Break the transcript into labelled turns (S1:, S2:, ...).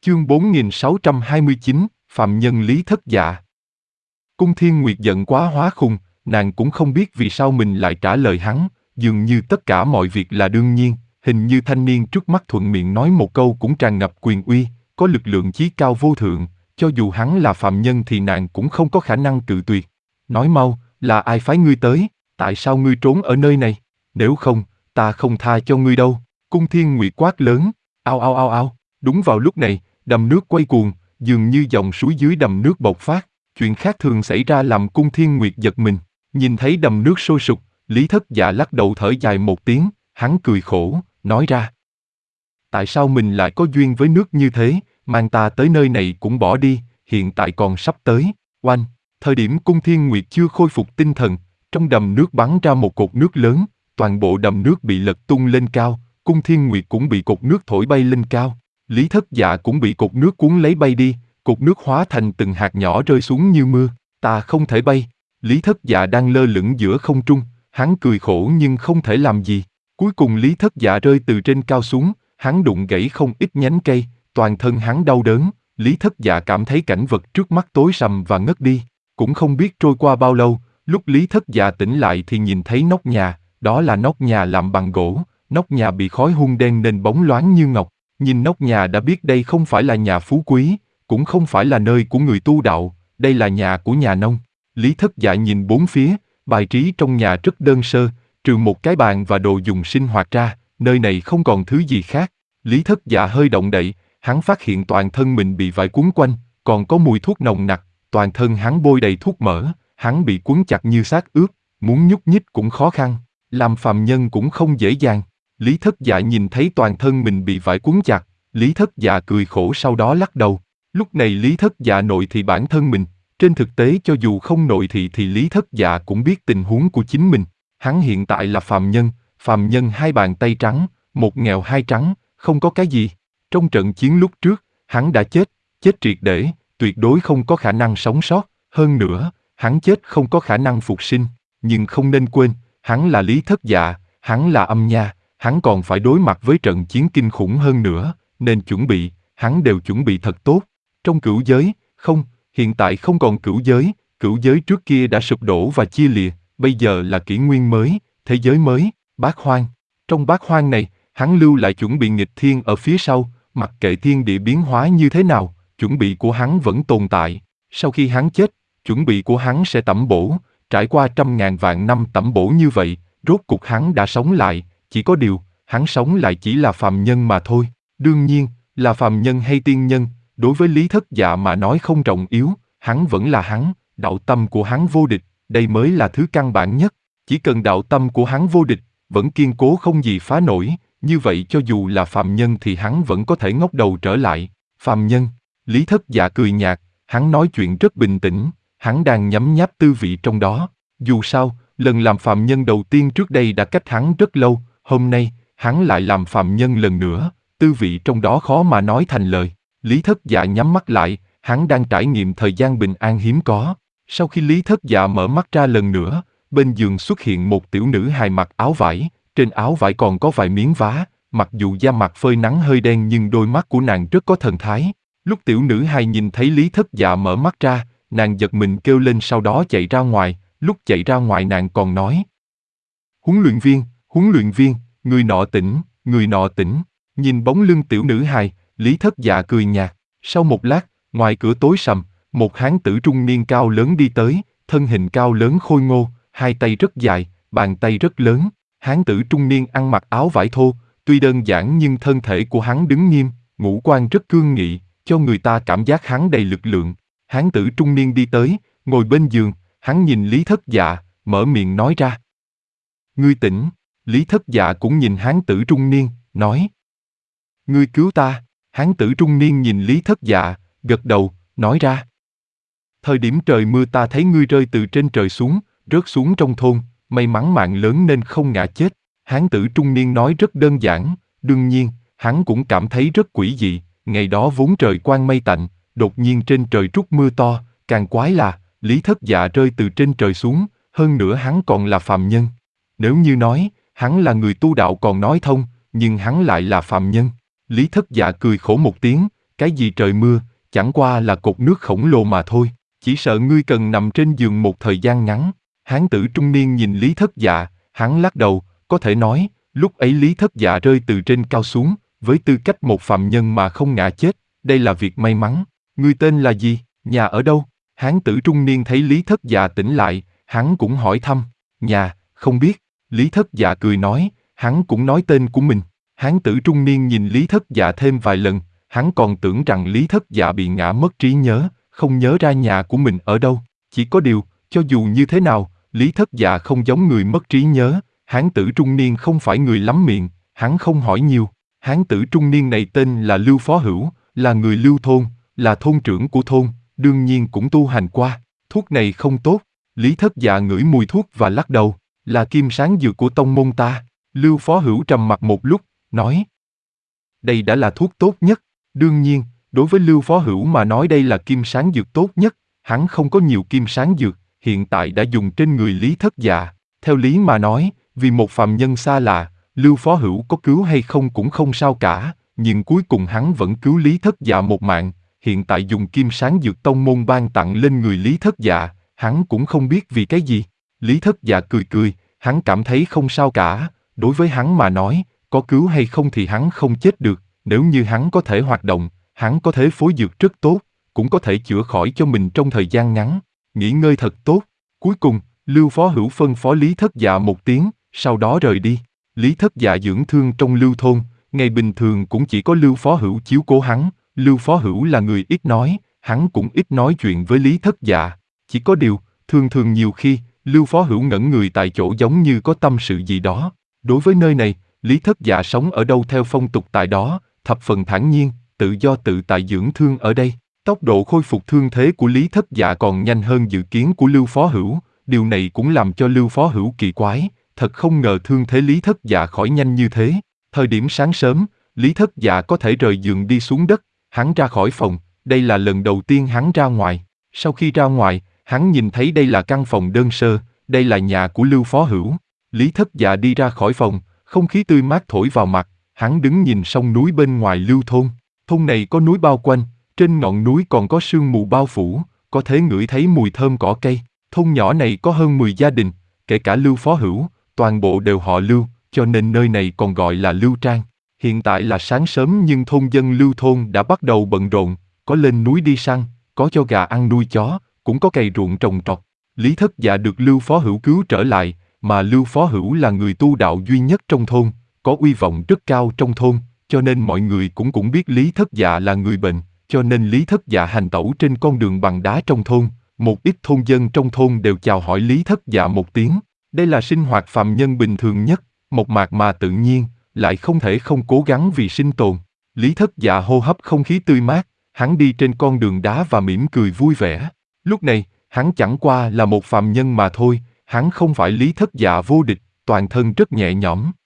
S1: Chương 4629, Phạm Nhân Lý Thất Dạ. Cung Thiên Nguyệt giận quá hóa khùng, nàng cũng không biết vì sao mình lại trả lời hắn, dường như tất cả mọi việc là đương nhiên, hình như thanh niên trước mắt thuận miệng nói một câu cũng tràn ngập quyền uy, có lực lượng chí cao vô thượng, cho dù hắn là phạm nhân thì nàng cũng không có khả năng cự tuyệt. Nói mau, là ai phái ngươi tới, tại sao ngươi trốn ở nơi này, nếu không, ta không tha cho ngươi đâu. Cung Thiên Nguyệt quát lớn, ao ao ao ao. Đúng vào lúc này, đầm nước quay cuồng, dường như dòng suối dưới đầm nước bộc phát, chuyện khác thường xảy ra làm Cung Thiên Nguyệt giật mình. Nhìn thấy đầm nước sôi sục, Lý Thất Dạ lắc đầu thở dài một tiếng, hắn cười khổ, nói ra. Tại sao mình lại có duyên với nước như thế, mang ta tới nơi này cũng bỏ đi, hiện tại còn sắp tới, oanh. Thời điểm Cung Thiên Nguyệt chưa khôi phục tinh thần, trong đầm nước bắn ra một cột nước lớn, toàn bộ đầm nước bị lật tung lên cao, Cung Thiên Nguyệt cũng bị cột nước thổi bay lên cao. Lý Thất Dạ cũng bị cột nước cuốn lấy bay đi, cột nước hóa thành từng hạt nhỏ rơi xuống như mưa. Ta không thể bay. Lý Thất Dạ đang lơ lửng giữa không trung, hắn cười khổ nhưng không thể làm gì. Cuối cùng Lý Thất Dạ rơi từ trên cao xuống, hắn đụng gãy không ít nhánh cây, toàn thân hắn đau đớn. Lý Thất Dạ cảm thấy cảnh vật trước mắt tối sầm và ngất đi. Cũng không biết trôi qua bao lâu, lúc Lý Thất Dạ tỉnh lại thì nhìn thấy nóc nhà, đó là nóc nhà làm bằng gỗ, nóc nhà bị khói hun đen nên bóng loáng như ngọc. Nhìn nóc nhà đã biết đây không phải là nhà phú quý, cũng không phải là nơi của người tu đạo, đây là nhà của nhà nông. Lý Thất Dạ nhìn bốn phía, bài trí trong nhà rất đơn sơ, trừ một cái bàn và đồ dùng sinh hoạt ra, nơi này không còn thứ gì khác. Lý Thất Dạ hơi động đậy, hắn phát hiện toàn thân mình bị vải quấn quanh, còn có mùi thuốc nồng nặc, toàn thân hắn bôi đầy thuốc mỡ, hắn bị quấn chặt như xác ướp, muốn nhúc nhích cũng khó khăn, làm phàm nhân cũng không dễ dàng. Lý Thất Dạ nhìn thấy toàn thân mình bị vải quấn chặt, Lý Thất Dạ cười khổ sau đó lắc đầu. Lúc này Lý Thất Dạ nội thị bản thân mình, trên thực tế cho dù không nội thị thì Lý Thất Dạ cũng biết tình huống của chính mình. Hắn hiện tại là phàm nhân hai bàn tay trắng, một nghèo hai trắng, không có cái gì. Trong trận chiến lúc trước, hắn đã chết triệt để, tuyệt đối không có khả năng sống sót. Hơn nữa, hắn chết không có khả năng phục sinh. Nhưng không nên quên, hắn là Lý Thất Dạ, hắn là Âm Nha. Hắn còn phải đối mặt với trận chiến kinh khủng hơn nữa, nên hắn đều chuẩn bị thật tốt. Trong cửu giới, hiện tại không còn cửu giới trước kia đã sụp đổ và chia lìa, bây giờ là kỷ nguyên mới, thế giới mới, bát hoang. Trong bát hoang này, hắn lưu lại chuẩn bị nghịch thiên ở phía sau, mặc kệ thiên địa biến hóa như thế nào, chuẩn bị của hắn vẫn tồn tại. Sau khi hắn chết, chuẩn bị của hắn sẽ tẩm bổ, trải qua 100.000 vạn năm tẩm bổ như vậy, rốt cục hắn đã sống lại. Chỉ có điều, hắn sống lại chỉ là phàm nhân mà thôi. Đương nhiên, là phàm nhân hay tiên nhân, đối với Lý Thất Dạ mà nói không trọng yếu, hắn vẫn là hắn, đạo tâm của hắn vô địch, đây mới là thứ căn bản nhất. Chỉ cần đạo tâm của hắn vô địch, vẫn kiên cố không gì phá nổi, như vậy cho dù là phàm nhân thì hắn vẫn có thể ngóc đầu trở lại. Phàm nhân, Lý Thất Dạ cười nhạt, hắn nói chuyện rất bình tĩnh, hắn đang nhấm nháp tư vị trong đó. Dù sao, lần làm phàm nhân đầu tiên trước đây đã cách hắn rất lâu. Hôm nay, hắn lại làm phàm nhân lần nữa, tư vị trong đó khó mà nói thành lời. Lý Thất Dạ nhắm mắt lại, hắn đang trải nghiệm thời gian bình an hiếm có. Sau khi Lý Thất Dạ mở mắt ra lần nữa, bên giường xuất hiện một tiểu nữ hài mặc áo vải, trên áo vải còn có vài miếng vá, mặc dù da mặt phơi nắng hơi đen nhưng đôi mắt của nàng rất có thần thái. Lúc tiểu nữ hài nhìn thấy Lý Thất Dạ mở mắt ra, nàng giật mình kêu lên sau đó chạy ra ngoài, lúc chạy ra ngoài nàng còn nói. Huấn luyện viên, người nọ tỉnh, nhìn bóng lưng tiểu nữ hài, Lý Thất Dạ cười nhạt. Sau một lát, ngoài cửa tối sầm, một hán tử trung niên cao lớn đi tới, thân hình cao lớn khôi ngô, hai tay rất dài, bàn tay rất lớn. Hán tử trung niên ăn mặc áo vải thô, tuy đơn giản nhưng thân thể của hắn đứng nghiêm, ngũ quan rất cương nghị, cho người ta cảm giác hắn đầy lực lượng. Hán tử trung niên đi tới, ngồi bên giường, hắn nhìn Lý Thất Dạ, mở miệng nói ra. Ngươi tỉnh. Lý Thất Dạ cũng nhìn hán tử trung niên, nói. Ngươi cứu ta. Hán tử trung niên nhìn Lý Thất Dạ, gật đầu, nói ra. Thời điểm trời mưa ta thấy ngươi rơi từ trên trời xuống, rớt xuống trong thôn, may mắn mạng lớn nên không ngã chết. Hán tử trung niên nói rất đơn giản, đương nhiên, hắn cũng cảm thấy rất quỷ dị, ngày đó vốn trời quang mây tạnh, đột nhiên trên trời trút mưa to, càng quái là, Lý Thất Dạ rơi từ trên trời xuống, hơn nữa hắn còn là phàm nhân. Nếu như nói, hắn là người tu đạo còn nói thông, nhưng hắn lại là phàm nhân. Lý Thất Dạ cười khổ một tiếng, cái gì trời mưa, chẳng qua là cột nước khổng lồ mà thôi, chỉ sợ ngươi cần nằm trên giường một thời gian ngắn. Hán tử trung niên nhìn Lý Thất Dạ, hắn lắc đầu, có thể nói, lúc ấy Lý Thất Dạ rơi từ trên cao xuống, với tư cách một phạm nhân mà không ngã chết, đây là việc may mắn. Ngươi tên là gì, nhà ở đâu? Hán tử trung niên thấy Lý Thất Dạ tỉnh lại, hắn cũng hỏi thăm, nhà, không biết. Lý Thất Dạ cười nói, hắn cũng nói tên của mình. Hán tử trung niên nhìn Lý Thất Dạ thêm vài lần, hắn còn tưởng rằng Lý Thất Dạ bị ngã mất trí nhớ, không nhớ ra nhà của mình ở đâu. Chỉ có điều, cho dù như thế nào, Lý Thất Dạ không giống người mất trí nhớ, hán tử trung niên không phải người lắm miệng, hắn không hỏi nhiều. Hán tử trung niên này tên là Lưu Phó Hữu, là người Lưu thôn, là thôn trưởng của thôn, đương nhiên cũng tu hành qua. Thuốc này không tốt. Lý Thất Dạ ngửi mùi thuốc và lắc đầu, là kim sáng dược của tông môn ta. Lưu Phó Hữu trầm mặc một lúc, nói, đây đã là thuốc tốt nhất. Đương nhiên, đối với Lưu Phó Hữu mà nói đây là kim sáng dược tốt nhất, hắn không có nhiều kim sáng dược, hiện tại đã dùng trên người Lý Thất Dạ. Theo lý mà nói, vì một phàm nhân xa lạ, Lưu Phó Hữu có cứu hay không cũng không sao cả, nhưng cuối cùng hắn vẫn cứu Lý Thất Dạ một mạng. Hiện tại dùng kim sáng dược tông môn ban tặng lên người Lý Thất Dạ, hắn cũng không biết vì cái gì. Lý Thất Dạ cười cười, hắn cảm thấy không sao cả, đối với hắn mà nói, có cứu hay không thì hắn không chết được, nếu như hắn có thể hoạt động, hắn có thể phối dược rất tốt, cũng có thể chữa khỏi cho mình trong thời gian ngắn, nghỉ ngơi thật tốt. Cuối cùng, Lưu Phó Hữu phân phó Lý Thất Dạ một tiếng, sau đó rời đi. Lý Thất Dạ dưỡng thương trong Lưu thôn, ngày bình thường cũng chỉ có Lưu Phó Hữu chiếu cố hắn. Lưu Phó Hữu là người ít nói, hắn cũng ít nói chuyện với Lý Thất Dạ. Chỉ có điều, thường nhiều khi, Lưu Phó Hữu ngẩn người tại chỗ giống như có tâm sự gì đó. Đối với nơi này, Lý Thất Dạ sống ở đâu theo phong tục tại đó, thập phần thản nhiên, tự do tự tại dưỡng thương ở đây. Tốc độ khôi phục thương thế của Lý Thất Dạ còn nhanh hơn dự kiến của Lưu Phó Hữu, điều này cũng làm cho Lưu Phó Hữu kỳ quái, thật không ngờ thương thế Lý Thất Dạ khỏi nhanh như thế. Thời điểm sáng sớm, Lý Thất Dạ có thể rời giường đi xuống đất, hắn ra khỏi phòng, đây là lần đầu tiên hắn ra ngoài. Sau khi ra ngoài, hắn nhìn thấy đây là căn phòng đơn sơ, đây là nhà của Lưu Phó Hữu. Lý Thất Dạ đi ra khỏi phòng, không khí tươi mát thổi vào mặt, hắn đứng nhìn sông núi bên ngoài Lưu thôn. Thôn này có núi bao quanh, trên ngọn núi còn có sương mù bao phủ, có thể ngửi thấy mùi thơm cỏ cây. Thôn nhỏ này có hơn 10 gia đình, kể cả Lưu Phó Hữu, toàn bộ đều họ Lưu, cho nên nơi này còn gọi là Lưu Trang. Hiện tại là sáng sớm nhưng thôn dân Lưu thôn đã bắt đầu bận rộn, có lên núi đi săn, có cho gà ăn nuôi chó, cũng có cày ruộng trồng trọt. Lý Thất Dạ được Lưu Phó Hữu cứu trở lại, mà Lưu Phó Hữu là người tu đạo duy nhất trong thôn, có uy vọng rất cao trong thôn, cho nên mọi người cũng biết Lý Thất Dạ là người bệnh, cho nên Lý Thất Dạ hành tẩu trên con đường bằng đá trong thôn, một ít thôn dân trong thôn đều chào hỏi Lý Thất Dạ một tiếng. Đây là sinh hoạt phàm nhân bình thường nhất, mộc mạc mà tự nhiên, lại không thể không cố gắng vì sinh tồn. Lý Thất Dạ hô hấp không khí tươi mát, hắn đi trên con đường đá và mỉm cười vui vẻ. Lúc này, hắn chẳng qua là một phàm nhân mà thôi, hắn không phải Lý Thất Dạ vô địch, toàn thân rất nhẹ nhõm.